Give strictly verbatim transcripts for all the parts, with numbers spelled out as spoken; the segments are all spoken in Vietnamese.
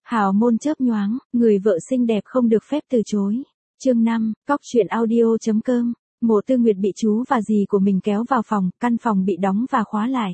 Hào môn chớp nhoáng, người vợ xinh đẹp không được phép từ chối. Chương năm, cóc truyện audio.com. Mộ Tư Nguyệt bị chú và dì của mình kéo vào phòng, căn phòng bị đóng và khóa lại.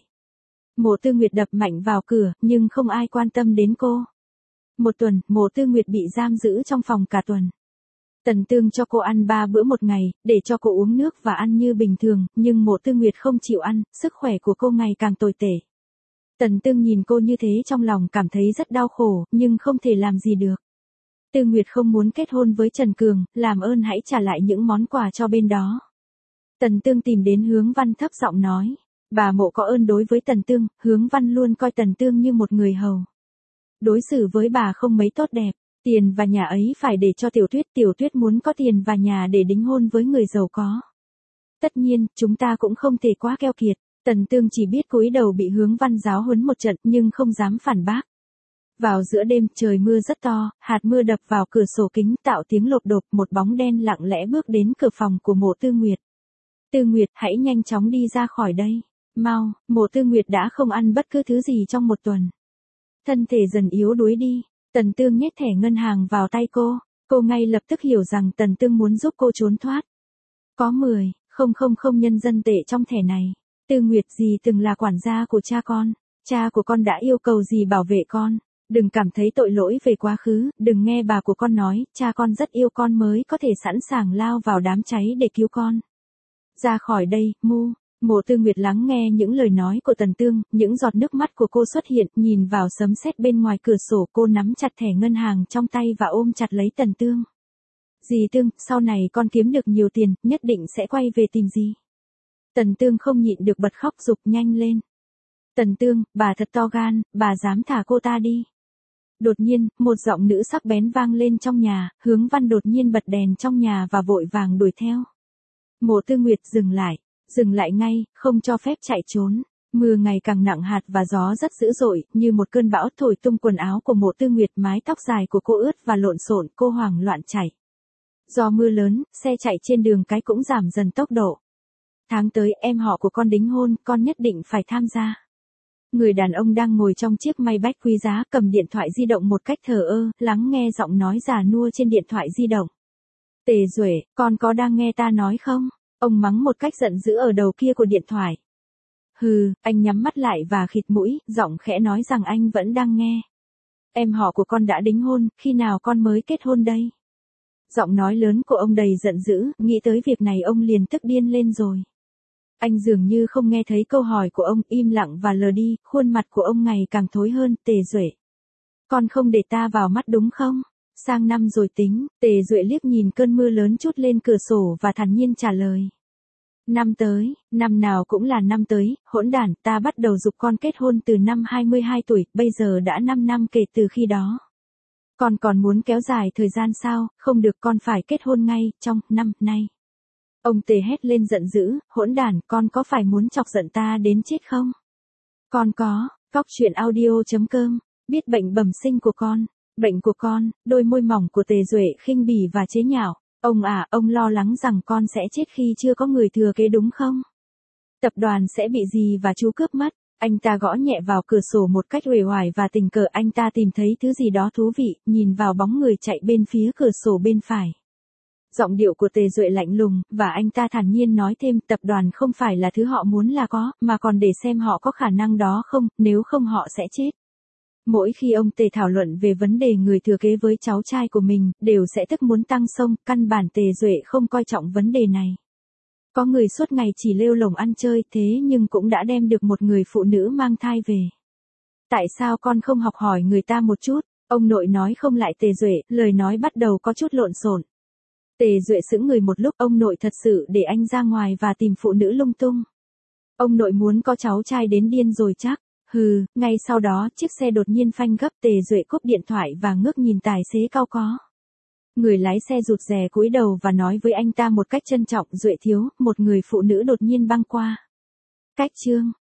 Mộ Tư Nguyệt đập mạnh vào cửa, nhưng không ai quan tâm đến cô. Một tuần, Mộ Tư Nguyệt bị giam giữ trong phòng cả tuần. Tần Tương cho cô ăn ba bữa một ngày, để cho cô uống nước và ăn như bình thường, nhưng Mộ Tư Nguyệt không chịu ăn, sức khỏe của cô ngày càng tồi tệ. Tần Tương nhìn cô như thế trong lòng cảm thấy rất đau khổ, nhưng không thể làm gì được. Tư Nguyệt không muốn kết hôn với Trần Cường, làm ơn hãy trả lại những món quà cho bên đó. Tần Tương tìm đến Hướng Văn thấp giọng nói. Bà Mộ có ơn đối với Tần Tương, Hướng Văn luôn coi Tần Tương như một người hầu. Đối xử với bà không mấy tốt đẹp, tiền và nhà ấy phải để cho Tiểu Tuyết, Tiểu Tuyết muốn có tiền và nhà để đính hôn với người giàu có. Tất nhiên, chúng ta cũng không thể quá keo kiệt. Tần Tương chỉ biết cúi đầu bị Hướng Văn giáo huấn một trận nhưng không dám phản bác. Vào giữa đêm, trời mưa rất to, hạt mưa đập vào cửa sổ kính tạo tiếng lộp đột, một bóng đen lặng lẽ bước đến cửa phòng của Mộ Tư Nguyệt. Tư Nguyệt, hãy nhanh chóng đi ra khỏi đây. Mau, Mộ Tư Nguyệt đã không ăn bất cứ thứ gì trong một tuần. Thân thể dần yếu đuối đi. Tần Tương nhét thẻ ngân hàng vào tay cô. Cô ngay lập tức hiểu rằng Tần Tương muốn giúp cô trốn thoát. Có mười không không không nhân dân tệ trong thẻ này. Tư Nguyệt, dì từng là quản gia của cha con. Cha của con đã yêu cầu dì bảo vệ con. Đừng cảm thấy tội lỗi về quá khứ, đừng nghe bà của con nói, cha con rất yêu con mới có thể sẵn sàng lao vào đám cháy để cứu con. Ra khỏi đây, Mu. Mộ Tư Nguyệt lắng nghe những lời nói của Tần Tương, những giọt nước mắt của cô xuất hiện, nhìn vào sấm sét bên ngoài cửa sổ, cô nắm chặt thẻ ngân hàng trong tay và ôm chặt lấy Tần Tương. Dì Tương, sau này con kiếm được nhiều tiền, nhất định sẽ quay về tìm dì. Tần Tương không nhịn được bật khóc giục nhanh lên. Tần Tương, bà thật to gan, bà dám thả cô ta đi. Đột nhiên, một giọng nữ sắc bén vang lên trong nhà, Hướng Văn đột nhiên bật đèn trong nhà và vội vàng đuổi theo. Mộ Tư Nguyệt dừng lại, dừng lại ngay, không cho phép chạy trốn. Mưa ngày càng nặng hạt và gió rất dữ dội, như một cơn bão thổi tung quần áo của Mộ Tư Nguyệt, mái tóc dài của cô ướt và lộn xộn, cô hoảng loạn chạy. Do mưa lớn, xe chạy trên đường cái cũng giảm dần tốc độ. Tháng tới em họ của con đính hôn, con nhất định phải tham gia. Người đàn ông đang ngồi trong chiếc Maybach quý giá cầm điện thoại di động một cách thờ ơ, lắng nghe giọng nói già nua trên điện thoại di động. Tề Duệ, con có đang nghe ta nói không? Ông mắng một cách giận dữ ở đầu kia của điện thoại. Hừ, anh nhắm mắt lại và khịt mũi, giọng khẽ nói rằng anh vẫn đang nghe. Em họ của con đã đính hôn, khi nào con mới kết hôn đây? Giọng nói lớn của ông đầy giận dữ, nghĩ tới việc này ông liền tức điên lên rồi. Anh dường như không nghe thấy câu hỏi của ông, im lặng và lờ đi, khuôn mặt của ông ngày càng thối hơn. Tề Duệ, con không để ta vào mắt đúng không? Sang năm rồi tính. Tề Duệ liếc nhìn cơn mưa lớn trút lên cửa sổ và thản nhiên trả lời. Năm tới, năm nào cũng là năm tới, hỗn đản, ta bắt đầu giục con kết hôn từ năm hai mươi hai tuổi, bây giờ đã năm năm kể từ khi đó. Con còn muốn kéo dài thời gian sao? Không được, con phải kết hôn ngay, trong năm nay. Ông Tề hét lên giận dữ, hỗn đản, con có phải muốn chọc giận ta đến chết không? Con có, cóc truyện audio.com, biết bệnh bẩm sinh của con, bệnh của con. Đôi môi mỏng của Tề Duệ khinh bỉ và chế nhạo. Ông à, ông lo lắng rằng con sẽ chết khi chưa có người thừa kế đúng không? Tập đoàn sẽ bị dì và chú cướp mất. Anh ta gõ nhẹ vào cửa sổ một cách uể oải và tình cờ anh ta tìm thấy thứ gì đó thú vị, nhìn vào bóng người chạy bên phía cửa sổ bên phải. Giọng điệu của Tề Duệ lạnh lùng, và anh ta thản nhiên nói thêm, tập đoàn không phải là thứ họ muốn là có, mà còn để xem họ có khả năng đó không, nếu không họ sẽ chết. Mỗi khi ông Tề thảo luận về vấn đề người thừa kế với cháu trai của mình, đều sẽ tức muốn tăng sông, căn bản Tề Duệ không coi trọng vấn đề này. Có người suốt ngày chỉ lêu lổng ăn chơi, thế nhưng cũng đã đem được một người phụ nữ mang thai về. Tại sao con không học hỏi người ta một chút? Ông nội nói không lại Tề Duệ, lời nói bắt đầu có chút lộn xộn. Tề Duệ sững người một lúc, ông nội thật sự để anh ra ngoài và tìm phụ nữ lung tung. Ông nội muốn có cháu trai đến điên rồi chắc. Hừ, ngay sau đó, chiếc xe đột nhiên phanh gấp, Tề Duệ cúp điện thoại và ngước nhìn tài xế cao có. Người lái xe rụt rè cúi đầu và nói với anh ta một cách trân trọng, Duệ thiếu, một người phụ nữ đột nhiên băng qua. Cách chương